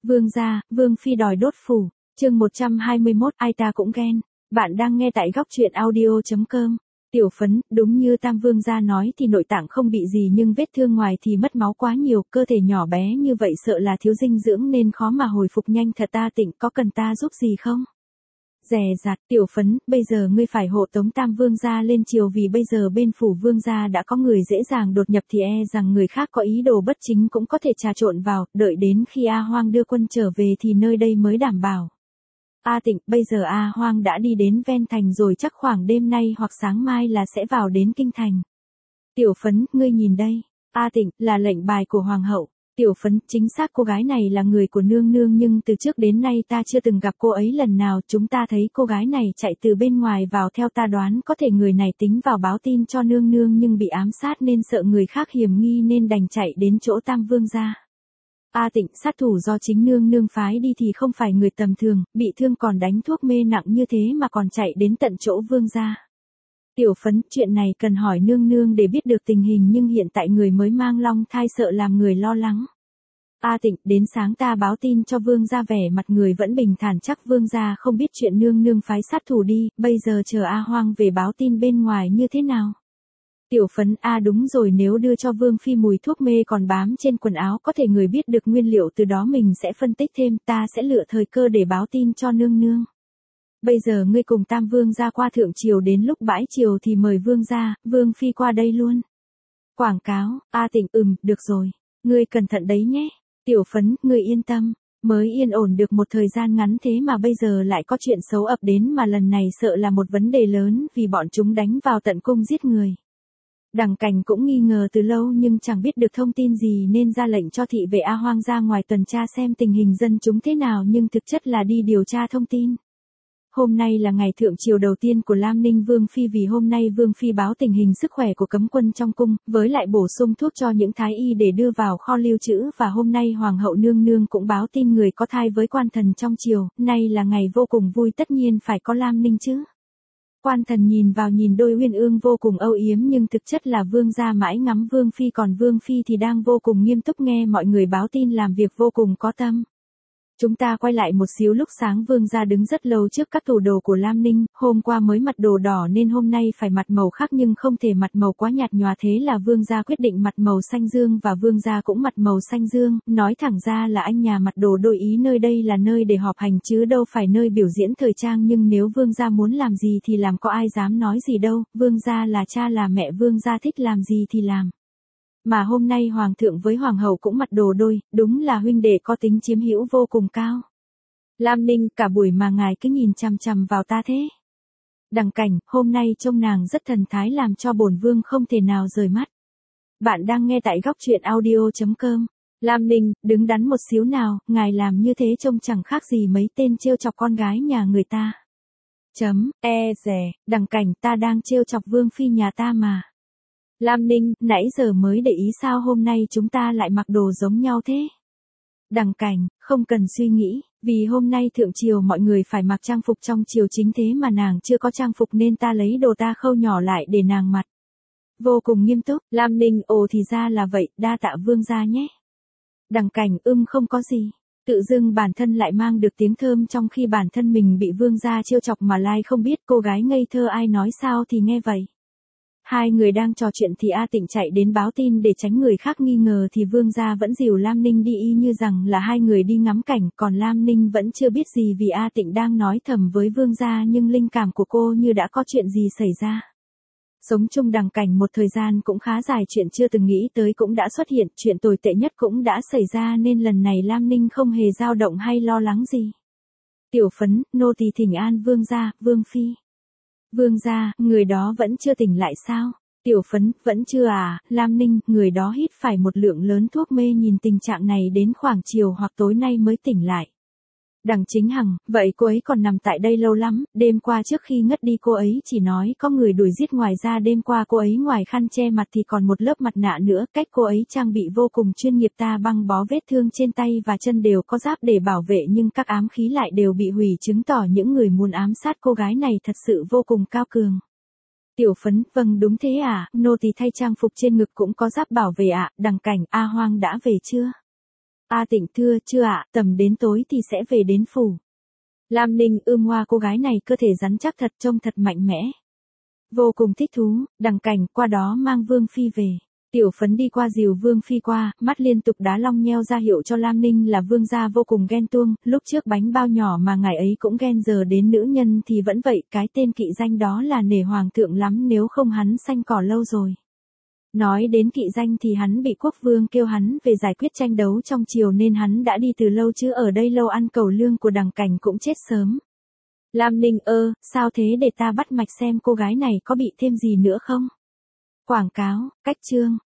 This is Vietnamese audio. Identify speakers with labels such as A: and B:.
A: Vương gia, Vương phi đòi đốt phủ. Chương 121, ai ta cũng ghen. Bạn đang nghe tại góc truyện audio.com. Tiểu Phấn, đúng như Tam Vương gia nói thì nội tạng không bị gì nhưng vết thương ngoài thì mất máu quá nhiều, cơ thể nhỏ bé như vậy sợ là thiếu dinh dưỡng nên khó mà hồi phục nhanh thật. Ta Tịnh, có cần ta giúp gì không? Dè dặt, Tiểu Phấn, bây giờ ngươi phải hộ tống Tam Vương gia lên triều, vì bây giờ bên phủ Vương gia đã có người dễ dàng đột nhập thì rằng người khác có ý đồ bất chính cũng có thể trà trộn vào, đợi đến khi A Hoang đưa quân trở về thì nơi đây mới đảm bảo. A Tịnh, bây giờ A Hoang đã đi đến ven thành rồi, chắc khoảng đêm nay hoặc sáng mai là sẽ vào đến kinh thành. Tiểu Phấn, ngươi nhìn đây. A Tịnh, là lệnh bài của Hoàng hậu. Tiểu Phấn, chính xác cô gái này là người của nương nương nhưng từ trước đến nay ta chưa từng gặp cô ấy lần nào. Chúng ta thấy cô gái này chạy từ bên ngoài vào, theo ta đoán có thể người này tính vào báo tin cho nương nương nhưng bị ám sát nên sợ người khác hiểm nghi nên đành chạy đến chỗ Tam Vương gia. A Tịnh, sát thủ do chính nương nương phái đi thì không phải người tầm thường, bị thương còn đánh thuốc mê nặng như thế mà còn chạy đến tận chỗ Vương gia. Tiểu Phấn, chuyện này cần hỏi nương nương để biết được tình hình nhưng hiện tại người mới mang long thai sợ làm người lo lắng. A Tịnh, đến sáng ta báo tin cho Vương gia, vẻ mặt người vẫn bình thản, chắc Vương gia không biết chuyện nương nương phái sát thủ đi, bây giờ chờ A Hoang về báo tin bên ngoài như thế nào. Tiểu Phấn, đúng rồi, nếu đưa cho Vương phi mùi thuốc mê còn bám trên quần áo có thể người biết được nguyên liệu, từ đó mình sẽ phân tích thêm, ta sẽ lựa thời cơ để báo tin cho nương nương. Bây giờ ngươi cùng Tam Vương gia qua thượng triều, đến lúc bãi triều thì mời Vương gia, Vương phi qua đây luôn. Quảng cáo, A Tịnh, được rồi, ngươi cẩn thận đấy nhé. Tiểu Phấn, ngươi yên tâm, mới yên ổn được một thời gian ngắn thế mà bây giờ lại có chuyện xấu ập đến, mà lần này sợ là một vấn đề lớn vì bọn chúng đánh vào tận cung giết người. Đằng Cảnh cũng nghi ngờ từ lâu nhưng chẳng biết được thông tin gì nên ra lệnh cho thị vệ A Hoang ra ngoài tuần tra xem tình hình dân chúng thế nào, nhưng thực chất là đi điều tra thông tin. Hôm nay là ngày thượng triều đầu tiên của Lam Ninh Vương phi, vì hôm nay Vương phi báo tình hình sức khỏe của cấm quân trong cung, với lại bổ sung thuốc cho những thái y để đưa vào kho lưu trữ, và hôm nay Hoàng hậu nương nương cũng báo tin người có thai với quan thần trong triều, nay là ngày vô cùng vui, tất nhiên phải có Lam Ninh chứ. Quan thần nhìn vào nhìn đôi uyên ương vô cùng âu yếm nhưng thực chất là Vương gia mãi ngắm Vương phi, còn Vương phi thì đang vô cùng nghiêm túc nghe mọi người báo tin, làm việc vô cùng có tâm. Chúng ta quay lại một xíu, lúc sáng Vương gia đứng rất lâu trước các tủ đồ của Lam Ninh, hôm qua mới mặc đồ đỏ nên hôm nay phải mặt màu khác nhưng không thể mặt màu quá nhạt nhòa, thế là Vương gia quyết định mặt màu xanh dương và Vương gia cũng mặt màu xanh dương, nói thẳng ra là anh nhà mặt đồ đổi ý nơi đây là nơi để họp hành chứ đâu phải nơi biểu diễn thời trang, nhưng nếu Vương gia muốn làm gì thì làm, có ai dám nói gì đâu, Vương gia là cha là mẹ, Vương gia thích làm gì thì làm. Mà hôm nay Hoàng thượng với Hoàng hậu cũng mặt đồ đôi, đúng là huynh đệ có tính chiếm hữu vô cùng cao. Lam Ninh, cả buổi mà ngài cứ nhìn chằm chằm vào ta thế. Đằng Cảnh, hôm nay trông nàng rất thần thái làm cho bổn vương không thể nào rời mắt. Bạn đang nghe tại góc truyện audio.com. Lam Ninh, đứng đắn một xíu nào, ngài làm như thế trông chẳng khác gì mấy tên trêu chọc con gái nhà người ta. Đằng Cảnh, ta đang trêu chọc Vương phi nhà ta mà. Lam Ninh, nãy giờ mới để ý sao hôm nay chúng ta lại mặc đồ giống nhau thế? Đằng Cảnh, không cần suy nghĩ, vì hôm nay thượng triều mọi người phải mặc trang phục trong triều chính thế mà nàng chưa có trang phục nên ta lấy đồ ta khâu nhỏ lại để nàng mặc. Vô cùng nghiêm túc, Lam Ninh, ồ thì ra là vậy, đa tạ Vương gia nhé. Đằng Cảnh, không có gì. Tự dưng bản thân lại mang được tiếng thơm trong khi bản thân mình bị Vương gia trêu chọc mà lai không biết, cô gái ngây thơ ai nói sao thì nghe vậy. Hai người đang trò chuyện thì A Tịnh chạy đến báo tin để tránh người khác nghi ngờ thì Vương gia vẫn dìu Lam Ninh đi y như rằng là hai người đi ngắm cảnh, còn Lam Ninh vẫn chưa biết gì vì A Tịnh đang nói thầm với Vương gia nhưng linh cảm của cô như đã có chuyện gì xảy ra. Sống chung Đằng Cảnh một thời gian cũng khá dài, chuyện chưa từng nghĩ tới cũng đã xuất hiện, chuyện tồi tệ nhất cũng đã xảy ra nên lần này Lam Ninh không hề dao động hay lo lắng gì. Tiểu Phấn, nô tỳ thỉnh an Vương gia, Vương phi. Vương gia, người đó vẫn chưa tỉnh lại sao? Tiểu Phấn, vẫn chưa à? Lam Ninh, người đó hít phải một lượng lớn thuốc mê, nhìn tình trạng này đến khoảng chiều hoặc tối nay mới tỉnh lại. Đằng Chính Hằng, vậy cô ấy còn nằm tại đây lâu lắm, đêm qua trước khi ngất đi cô ấy chỉ nói có người đuổi giết, ngoài ra đêm qua cô ấy ngoài khăn che mặt thì còn một lớp mặt nạ nữa, cách cô ấy trang bị vô cùng chuyên nghiệp, ta băng bó vết thương trên tay và chân đều có giáp để bảo vệ nhưng các ám khí lại đều bị hủy, chứng tỏ những người muốn ám sát cô gái này thật sự vô cùng cao cường. Tiểu Phấn, vâng đúng thế à, nô tỳ thay trang phục trên ngực cũng có giáp bảo vệ ạ. Đằng Cảnh, A Hoang đã về chưa? A Tịnh thưa, chưa ạ, tầm đến tối thì sẽ về đến phủ. Lam Ninh Hoa cô gái này cơ thể rắn chắc thật, trông thật mạnh mẽ. Vô cùng thích thú, Đằng Cảnh qua đó mang Vương Phi về. Tiểu Phấn đi qua dìu Vương Phi qua, mắt liên tục đá long nheo ra hiệu cho Lam Ninh là vương gia vô cùng ghen tuông, lúc trước bánh bao nhỏ mà ngài ấy cũng ghen, giờ đến nữ nhân thì vẫn vậy, cái tên kỵ danh đó là nể hoàng thượng lắm, nếu không hắn xanh cỏ lâu rồi. Nói đến kỵ danh thì hắn bị quốc vương kêu hắn về giải quyết tranh đấu trong triều nên hắn đã đi từ lâu, chứ ở đây lâu ăn cẩu lương của Đằng Cảnh cũng chết sớm. Lam Ninh sao thế, để ta bắt mạch xem cô gái này có bị thêm gì nữa không? Quảng cáo, cách chương.